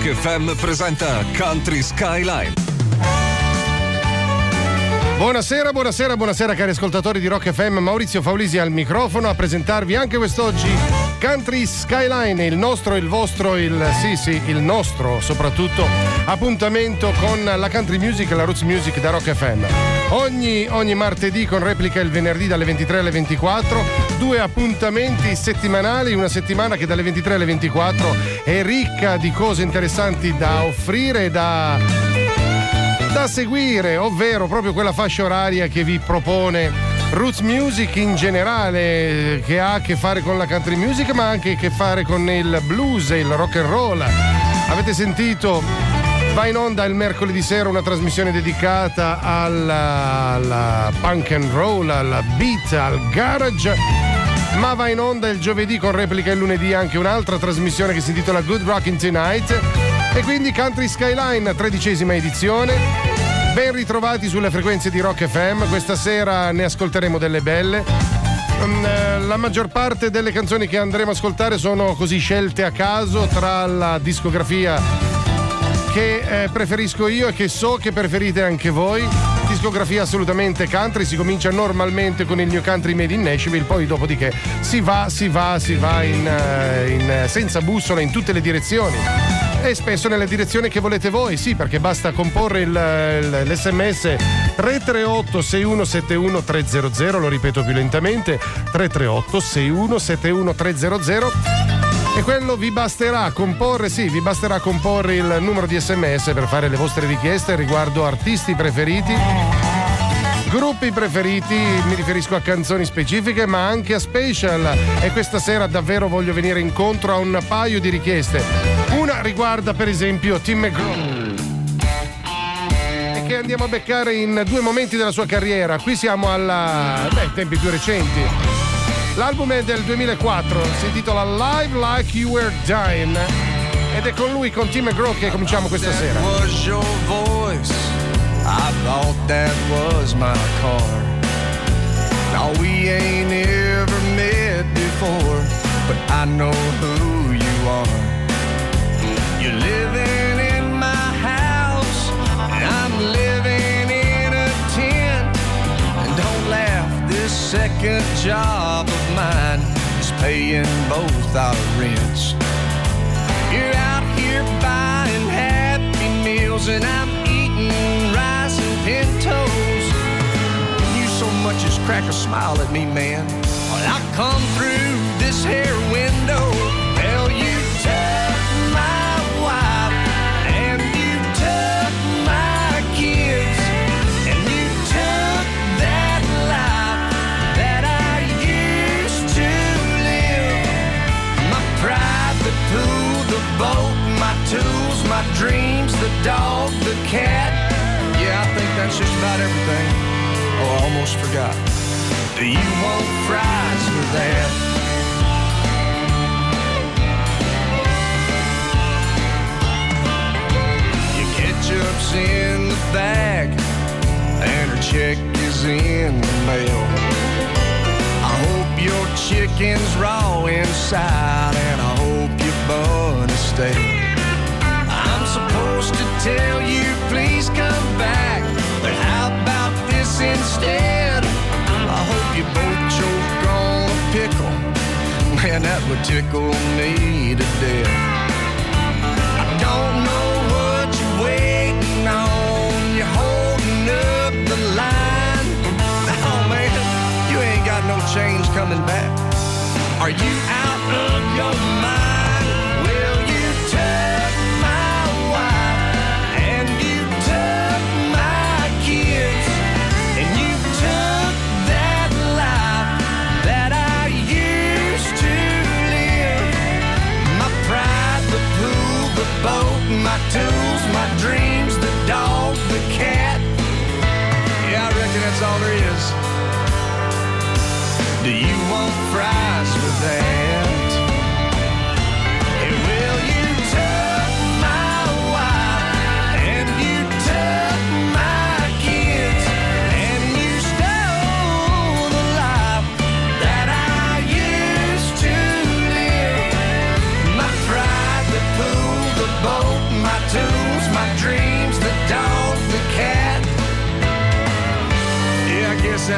Rock FM presenta Country Skyline. Buonasera cari ascoltatori di Rock FM, Maurizio Faulisi al microfono a presentarvi anche quest'oggi Country Skyline, il nostro, il vostro, il nostro soprattutto appuntamento con la country music e la roots music da Rock FM. Ogni martedì con replica il venerdì dalle 23 alle 24, 2 appuntamenti settimanali, una settimana che dalle 23 alle 24 è ricca di cose interessanti da offrire e da seguire, ovvero proprio quella fascia oraria che vi propone roots music in generale, che ha a che fare con la country music ma anche a che fare con il blues e il rock and roll. Avete sentito, va in onda il mercoledì sera una trasmissione dedicata alla punk and roll, al beat, al garage, ma va in onda il giovedì con replica il lunedì anche un'altra trasmissione che si intitola Good Rockin' Tonight. E quindi Country Skyline, 13ª edizione. Ben ritrovati sulle frequenze di Rock FM. Questa sera ne ascolteremo delle belle. La maggior parte delle canzoni che andremo a ascoltare sono così scelte a caso tra la discografia che preferisco io e che so che preferite anche voi. Discografia assolutamente country. Si comincia normalmente con il New Country Made in Nashville, poi dopodiché si va in senza bussola in tutte le direzioni. E spesso nelle direzioni che volete voi, sì, perché basta comporre l'SMS 338 6171 300, lo ripeto più lentamente, 338 6171 300, e quello vi basterà comporre il numero di SMS per fare le vostre richieste riguardo artisti preferiti, gruppi preferiti, mi riferisco a canzoni specifiche ma anche a special, e questa sera davvero voglio venire incontro a un paio di richieste. Una riguarda per esempio Tim McGraw, e che andiamo a beccare in due momenti della sua carriera. Qui siamo tempi più recenti. L'album è del 2004, si intitola Live Like You Were Dying, ed è con lui, con Tim McGraw, che cominciamo questa sera. I thought that was my car. Now we ain't ever met before, but I know who you are. You're living in my house, and I'm living in a tent. And don't laugh, this second job of mine is paying both our rents. You're out here buying Happy Meals, and I'm eating rice and pintos. You so much as crack a smile at me, man. Well, I come through this here window. Well, you took my wife, and you took my kids, and you took that life that I used to live. My private pool, the boat, my tools, my dreams, the dog, the cat. Yeah, I think that's just about everything. Oh, I almost forgot. Do you want fries with that? Your ketchup's in the bag, and her check is in the mail. I hope your chicken's raw inside, and I hope your bun is stale. I'm supposed to tell you, please come back, but how about this instead? I hope you both choke on a pickle. Man, that would tickle me to death. I don't know what you're waiting on. You're holding up the line. Oh, man, you ain't got no change coming back. Are you out of your mind? Well, you took my wife, and you took my kids, and you took that life that I used to live. My pride, the pool, the boat, my tools, my dreams, the dog, the cat. Yeah, I reckon that's all there is. Do you want fries with that? Hey, well, you took my wife, and you took my kids, and you stole the life that I used to live. My pride, the pool, the boat,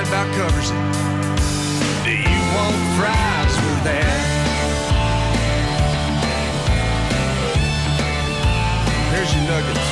about covers it. Do you want fries with that? There's your nuggets.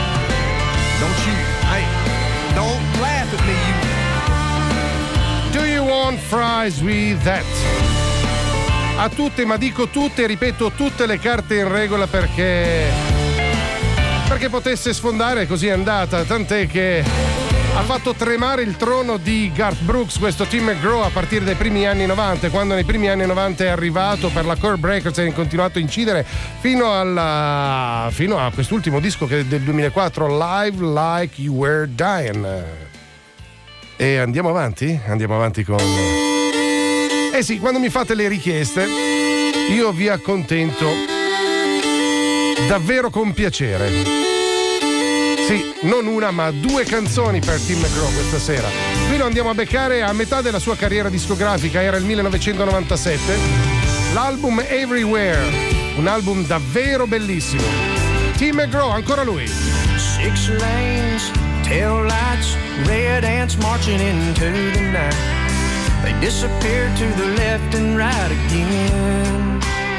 Don't laugh at me, you. Do you want fries with that? A tutte, ma dico tutte, ripeto, tutte le carte in regola perché potesse sfondare, così è andata, tant'è che ha fatto tremare il trono di Garth Brooks, questo Tim McGraw, a partire dai primi anni 90, quando nei primi anni 90 è arrivato per la Core Breakers e ha continuato a incidere fino a quest'ultimo disco che è del 2004, Live Like You Were Dying. E andiamo avanti con... Eh sì, quando mi fate le richieste io vi accontento davvero con piacere. Sì, non una ma due canzoni per Tim McGraw questa sera. Qui lo andiamo a beccare a metà della sua carriera discografica, era il 1997. L'album Everywhere, un album davvero bellissimo. Tim McGraw, ancora lui. 6 lanes, tail lights, red ants marching into the night. They disappear to the left and right again.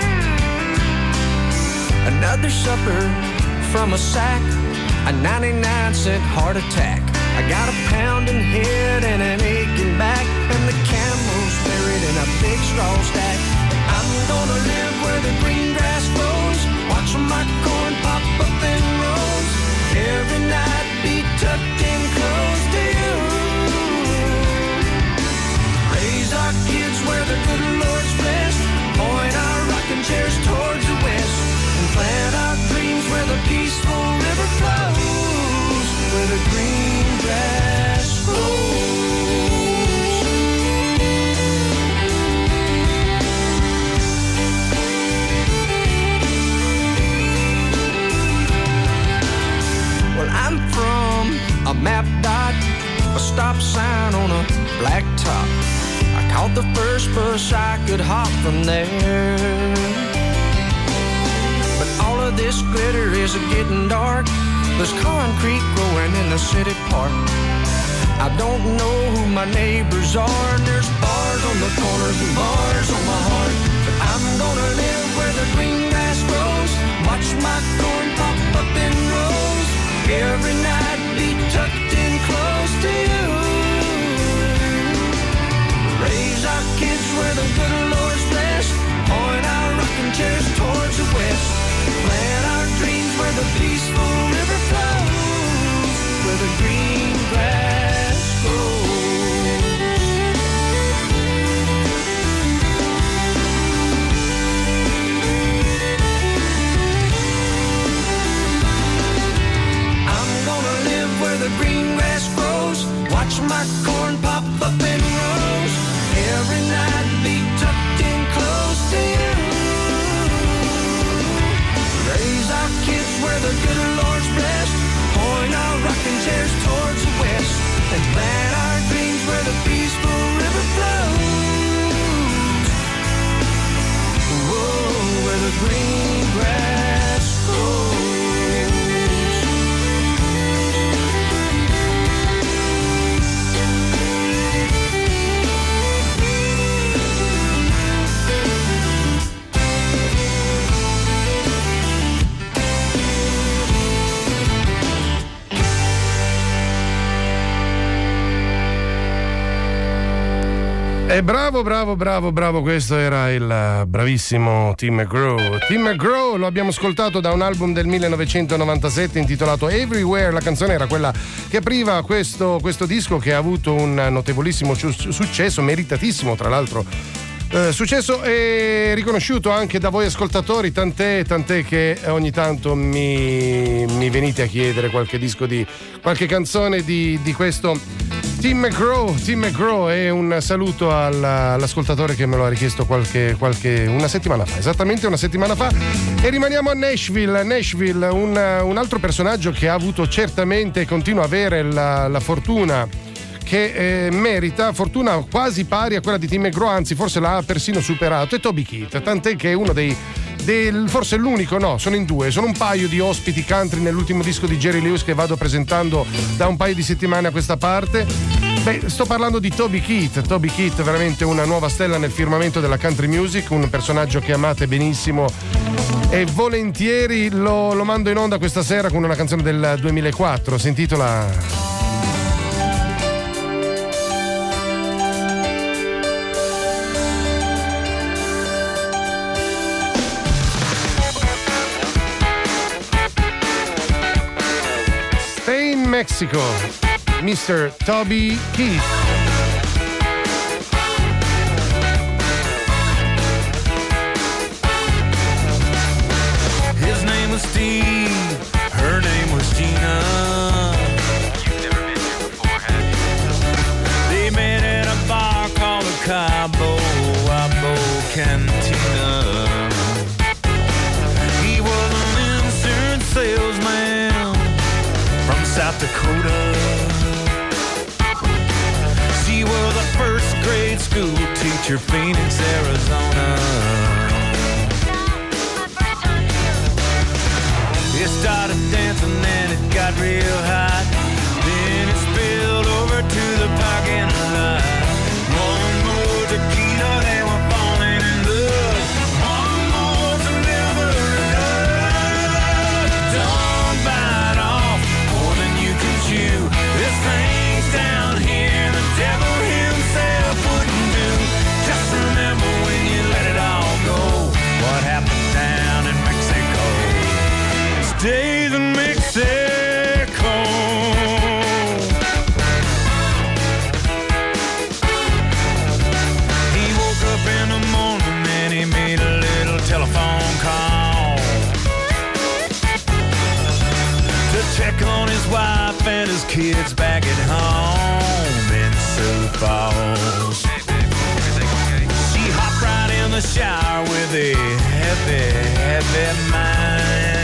Another supper from a sack, a 99-cent heart attack. I got a pounding head and an aching back, and the camel's buried in a big straw stack. I'm gonna live where the green grass grows, watch my corn pop up in rows. Every night be tucked in close to you. Raise our kids where the good Lord's blessed, point our rocking chairs towards the west, and plant our dreams where the peaceful river flows, where the green grass grows. Well, I'm from a map dot, a stop sign on a black top. I caught the first bus I could hop from there. But all of this glitter is getting dark. There's concrete growing in the city park. I don't know who my neighbors are, and there's bars on the corners and bars on my heart. But I'm gonna live where the green grass grows, watch my corn pop up in rows. Every night be tucked in close to you. Raise our kids where the good Lord's blessed, point our rocking chairs towards the west, plant our dreams where the peaceful river flows, where the green grass grows. I'm gonna live where the green grass grows, watch my corn pop up in rows. Every night be tucked in close to you. Raise our kids where the good Lord's blessed, point our rocking chairs towards the west, and plant our dreams where the peaceful river flows. Whoa, where the green grass grows. E bravo, questo era il bravissimo Tim McGraw. Tim McGraw lo abbiamo ascoltato da un album del 1997 intitolato Everywhere. La canzone era quella che apriva questo disco, che ha avuto un notevolissimo successo, meritatissimo tra l'altro. Successo e riconosciuto anche da voi ascoltatori, tant'è che ogni tanto mi venite a chiedere qualche canzone di questo Tim McGraw, e un saluto all'ascoltatore che me lo ha richiesto una settimana fa, esattamente una settimana fa. E rimaniamo a Nashville, un altro personaggio che ha avuto certamente e continua a avere la fortuna che merita, fortuna quasi pari a quella di Tim McGraw, anzi forse l'ha persino superato, è Toby Keith, tant'è che è uno forse l'unico, no, sono in due, sono un paio di ospiti country nell'ultimo disco di Jerry Lewis che vado presentando da un paio di settimane a questa parte. Beh, sto parlando di Toby Keith. Toby Keith, veramente una nuova stella nel firmamento della country music, un personaggio che amate benissimo e volentieri lo mando in onda questa sera con una canzone del 2004, si intitola Stay in Mexico, Mr. Toby Keith. His name was Steve, her name was Gina. You've never been here before, have you? They met at a bar called the Cabo Wabo Cantina. He was an insurance salesman from South Dakota. She was a first grade school teacher, Phoenix, Arizona. It started dancing and it got real hot. Then it spilled over to the parking lot. One more tequila, they were falling in love. One more to never enough. Don't bite off more than you can chew. This thing's down here, the devil himself wouldn't do. Just remember when you let it all go, what happened down in Mexico stays in Mexico. He woke up in the morning and he made a little telephone call to check on his wife and his kids back at home in Sioux Falls. She hopped right in the shower with a heavy, heavy mind.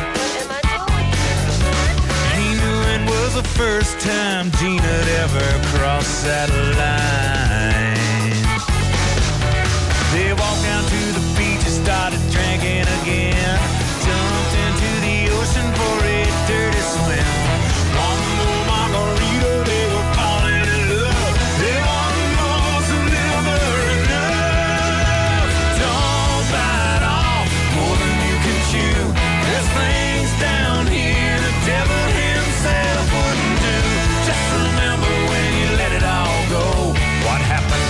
The first time Gina'd ever crossed that line. They walked down to the beach and started drinking again. Jumped into the ocean for a dirty swim. One more margarita, they were falling in love. They one more's never enough. Don't bite off more than you can chew. This thing's down here, the devil himself wouldn't do. Just remember when you let it all go, what happened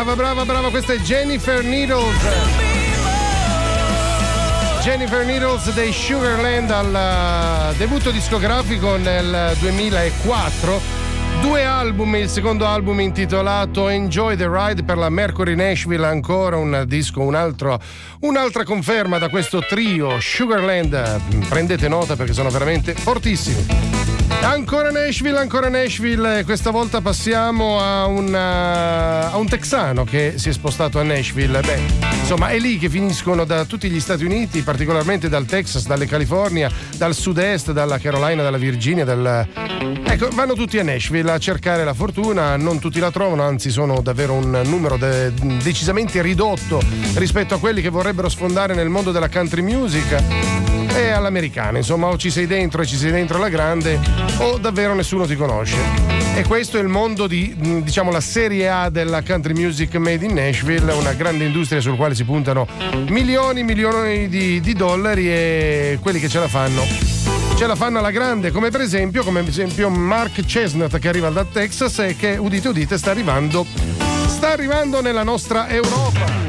Brava, questa è Jennifer Needles. Jennifer Needles dei Sugarland al debutto discografico nel 2004. 2 album, il secondo album intitolato Enjoy the Ride per la Mercury Nashville, ancora un disco, un'altra conferma da questo trio Sugarland. Prendete nota perché sono veramente fortissimi. Ancora Nashville, questa volta passiamo a un texano che si è spostato a Nashville. Insomma, è lì che finiscono da tutti gli Stati Uniti, particolarmente dal Texas, dalle California, dal sud-est, dalla Carolina, dalla Virginia, ecco, vanno tutti a Nashville a cercare la fortuna. Non tutti la trovano, anzi sono davvero un numero decisamente ridotto rispetto a quelli che vorrebbero sfondare nel mondo della country music. E all'americana, insomma, o ci sei dentro e ci sei dentro alla grande, o davvero nessuno ti conosce. E questo è il mondo di, diciamo, la serie A della country music made in Nashville, una grande industria sul quale si puntano milioni di dollari, e quelli che ce la fanno alla grande, come per esempio Mark Chestnut, che arriva dal Texas e che, udite, sta arrivando nella nostra Europa.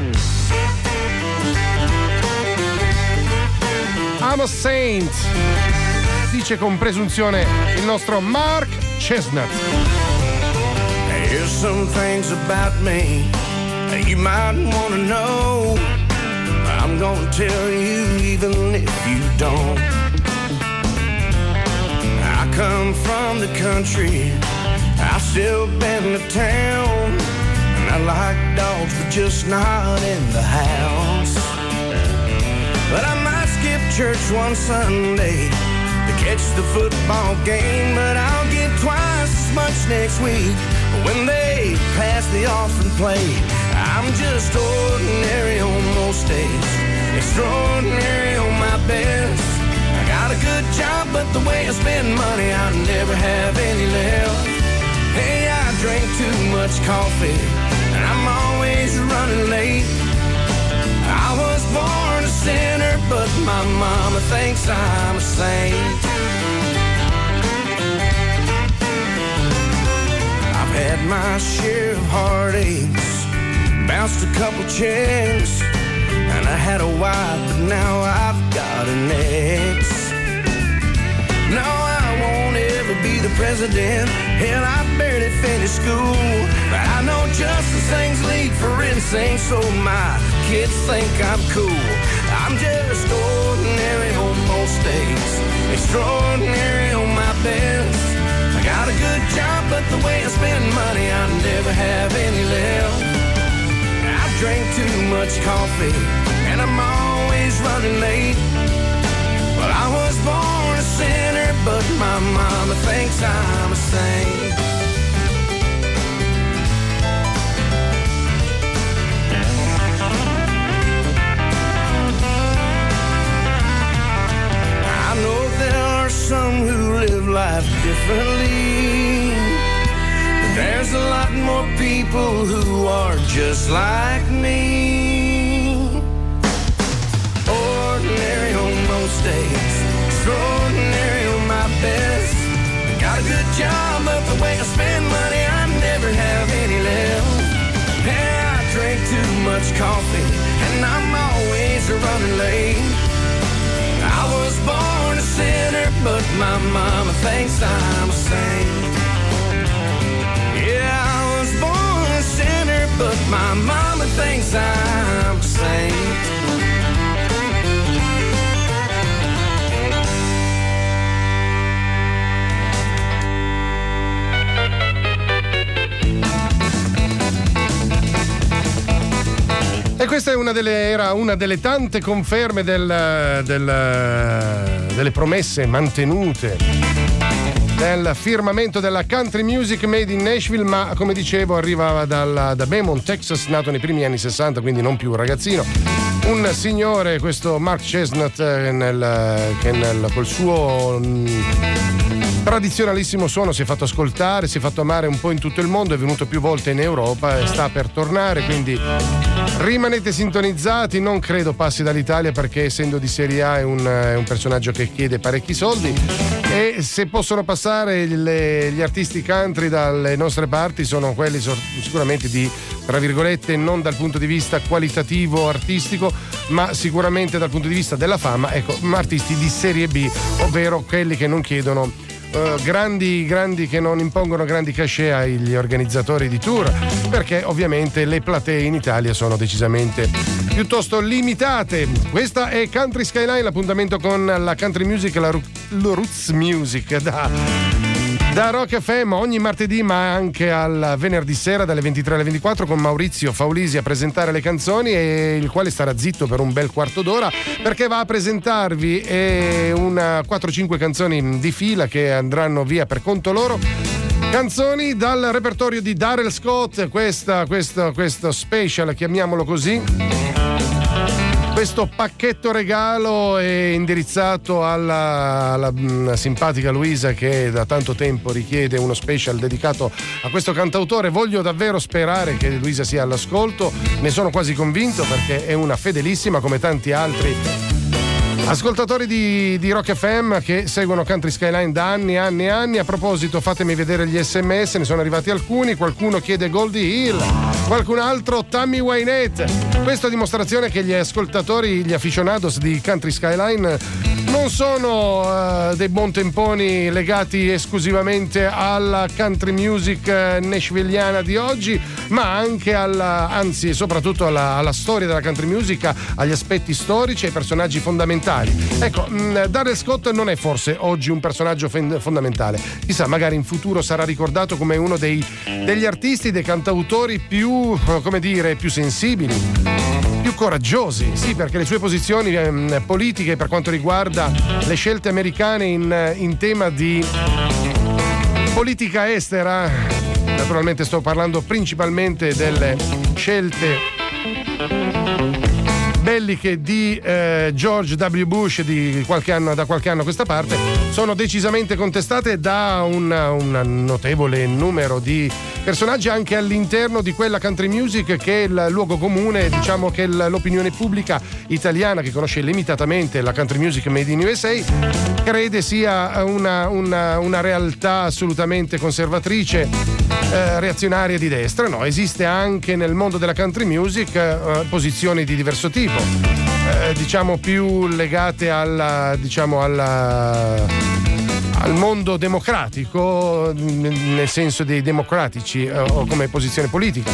I'm a Saint, dice con presunzione il nostro Mark Chestnut. Here's some things about me that you might want to know. I'm gonna tell you even if you don't. I come from the country, I've still been to town, and I like dogs but just not in the house. But I might skip church one Sunday to catch the football game, but I'll get twice as much next week when they pass the offering plate. I'm just ordinary on most days, extraordinary on my best. I got a good job, but the way I spend money, I never have any left. Hey, I drink too much coffee, and I'm always running late. I was born a sinner, but my mama thinks I'm a saint. I've had my share of heartaches, bounced a couple checks, and I had a wife, but now I've got an ex. No, I won't ever be the president, hell, I barely finished school, but I know just as things lead for insane, so my kids think I'm cool. I'm just ordinary on most days, extraordinary on my best. I got a good job, but the way I spend money, I never have any left. I drink too much coffee, and I'm always running late. Well, I was born a sinner, but my mama thinks I'm a saint. I know there are some who live life differently, but there's a lot more people who are just like me. Ordinary on most days, extraordinary on my best. I got a good job, but the way I spend money, I never have any left. Yeah, I drink too much coffee, and I'm always running late. I was born a sinner, but my mama thinks I'm a saint. Yeah, I was born a sinner, but my mama thinks I'm a saint. E questa è era una delle tante conferme delle promesse mantenute del firmamento della country music made in Nashville, ma come dicevo arriva da Beaumont, Texas, nato nei primi anni 60, quindi non più un ragazzino. Un signore, questo Mark Chestnut, col suo tradizionalissimo suono, si è fatto ascoltare, si è fatto amare un po' in tutto il mondo, è venuto più volte in Europa e sta per tornare, quindi rimanete sintonizzati. Non credo passi dall'Italia, perché essendo di Serie A è un personaggio che chiede parecchi soldi, e se possono passare gli artisti country dalle nostre parti sono quelli sicuramente di, tra virgolette, non dal punto di vista qualitativo artistico, ma sicuramente dal punto di vista della fama, ecco, artisti di Serie B, ovvero quelli che non chiedono grandi, che non impongono grandi cachet agli organizzatori di tour, perché ovviamente le platee in Italia sono decisamente piuttosto limitate. Questa è Country Skyline, l'appuntamento con la country music, la roots music da Rock FM ogni martedì, ma anche al venerdì sera dalle 23 alle 24 con Maurizio Faulisi a presentare le canzoni, e il quale starà zitto per un bel quarto d'ora, perché va a presentarvi una 4-5 canzoni di fila che andranno via per conto loro. Canzoni dal repertorio di Darrell Scott, questo special, chiamiamolo così. Questo pacchetto regalo è indirizzato alla simpatica Luisa, che da tanto tempo richiede uno special dedicato a questo cantautore. Voglio davvero sperare che Luisa sia all'ascolto, ne sono quasi convinto, perché è una fedelissima come tanti altri ascoltatori di Rock FM che seguono Country Skyline da anni. A proposito, fatemi vedere gli SMS, ne sono arrivati alcuni. Qualcuno chiede Goldie Hill, qualcun altro Tammy Wynette. Questa dimostrazione che gli ascoltatori, gli aficionados di Country Skyline non sono dei buontemponi legati esclusivamente alla country music nashvilliana di oggi, ma anche anzi e soprattutto alla storia della country music, agli aspetti storici e ai personaggi fondamentali. Ecco, Darrell Scott non è forse oggi un personaggio fondamentale, chissà, magari in futuro sarà ricordato come uno degli artisti, dei cantautori più, come dire, più sensibili, più coraggiosi, sì, perché le sue posizioni politiche per quanto riguarda le scelte americane in tema di politica estera, naturalmente sto parlando principalmente delle scelte belliche di George W. Bush da qualche anno a questa parte, sono decisamente contestate da un notevole numero di personaggi anche all'interno di quella country music che è il luogo comune, diciamo che l'opinione pubblica italiana, che conosce limitatamente la country music made in USA, crede sia una realtà assolutamente conservatrice, reazionaria di destra. No, esiste anche nel mondo della country music posizioni di diverso tipo, diciamo più legate al mondo democratico, nel senso dei democratici, o come posizione politica,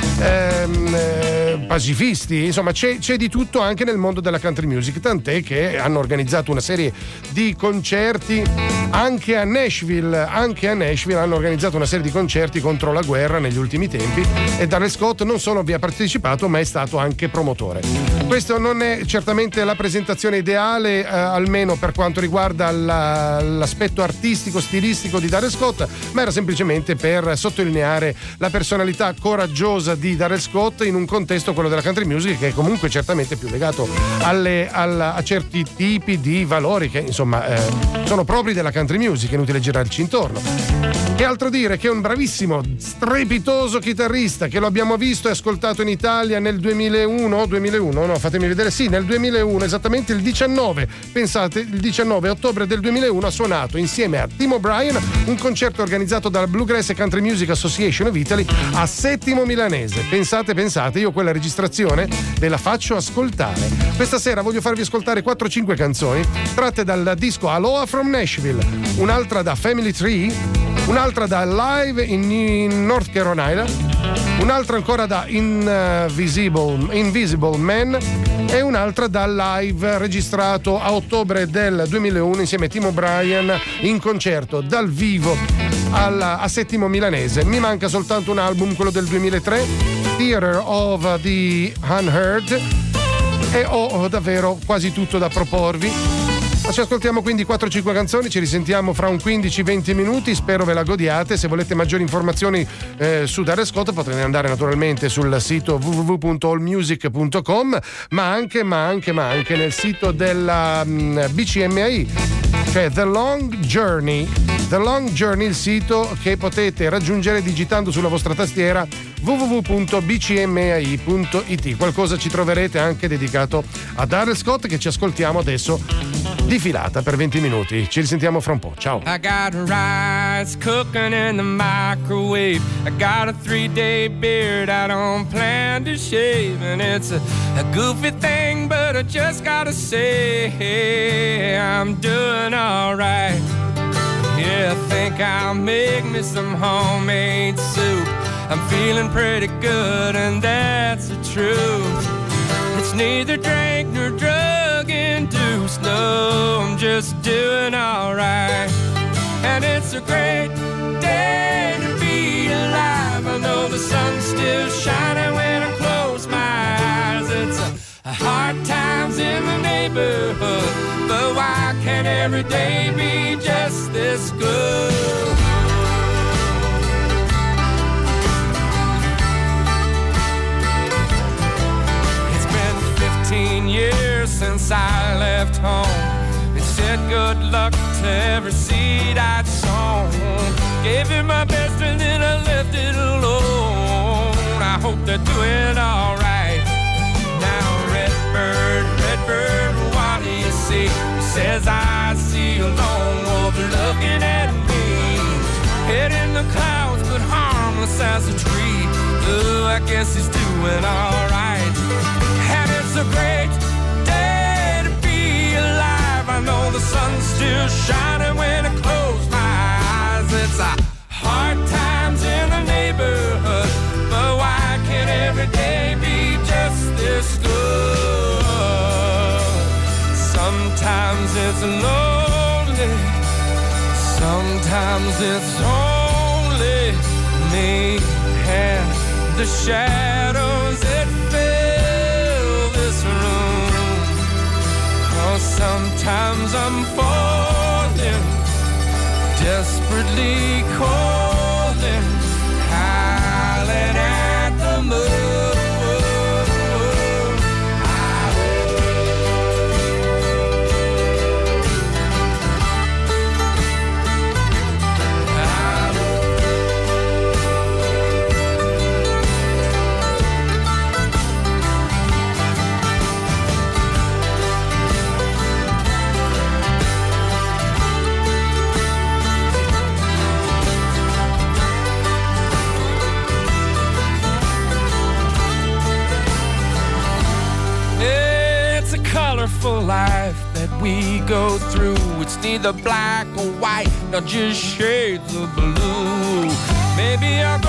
pacifisti, insomma c'è di tutto anche nel mondo della country music, tant'è che hanno organizzato una serie di concerti anche a Nashville hanno organizzato una serie di concerti contro la guerra negli ultimi tempi, e Darrell Scott non solo vi ha partecipato, ma è stato anche promotore. Questo non è certamente la presentazione ideale, almeno per quanto riguarda l'aspetto artistico, stilistico di Darrell Scott, ma era semplicemente per sottolineare la personalità coraggiosa di Darrell Scott in un contesto, quello della country music, che è comunque certamente più legato a certi tipi di valori che insomma sono propri della country music, inutile girarci intorno. Che altro dire, che è un bravissimo, strepitoso chitarrista, che lo abbiamo visto e ascoltato in Italia nel 2001, fatemi vedere, sì, nel 2001, esattamente il 19, pensate, il 19 ottobre del 2001 ha suonato insieme a Tim O'Brien un concerto organizzato dalla Bluegrass and Country Music Association of Italy a Settimo Milanese. Pensate, io quella registrazione ve la faccio ascoltare. Questa sera voglio farvi ascoltare 4-5 canzoni tratte dal disco Aloha from Nashville, un'altra da Family Tree, un'altra da Live in North Carolina, un'altra ancora da Invisible Man e un'altra da Live registrato a ottobre del 2001 insieme a Tim O'Brien in concerto dal vivo a Settimo Milanese. Mi manca soltanto un album, quello del 2003, Theater of the Unheard, e ho davvero quasi tutto da proporvi. Ci ascoltiamo quindi 4-5 canzoni, ci risentiamo fra un 15-20 minuti, spero ve la godiate. Se volete maggiori informazioni su Darrell Scott potete andare naturalmente sul sito www.allmusic.com, ma anche nel sito della BCMI, cioè The Long Journey. The Long Journey, il sito che potete raggiungere digitando sulla vostra tastiera www.bcmai.it. Qualcosa ci troverete anche dedicato a Darrell Scott, che ci ascoltiamo adesso di filata per 20 minuti. Ci risentiamo fra un po'. Ciao. I got rice cooking in the microwave. I got a 3-day beard I don't plan to shave. And it's a goofy thing, but I just gotta say I'm doing alright. Yeah, I think I'll make me some homemade soup. I'm feeling pretty good, and that's the truth. It's neither drink nor drug induced. No, I'm just doing alright. And it's a great day to be alive. I know the sun's still shining when I close my eyes. It's a hard times in the neighborhood, but why can't every day be just this good? It's been 15 years since I left home and said good luck to every seed I'd sown. Gave it my best and then I left it alone. I hope they're doing alright. Now Redbird, what do you see? He says I see a lone wolf looking at me. Head in the clouds but harmless as a tree. Oh, I guess he's doing alright. And it's a great day to be alive. I know the sun's still shining when I close my eyes. It's a hard times in the neighborhood, but why can't every day be just this good? Sometimes it's lonely, sometimes it's only me and the shadows that fill this room. Oh, sometimes I'm falling, desperately calling, howling at the moon. Colorful life that we go through. It's neither black or white, not just shades of blue. Maybe our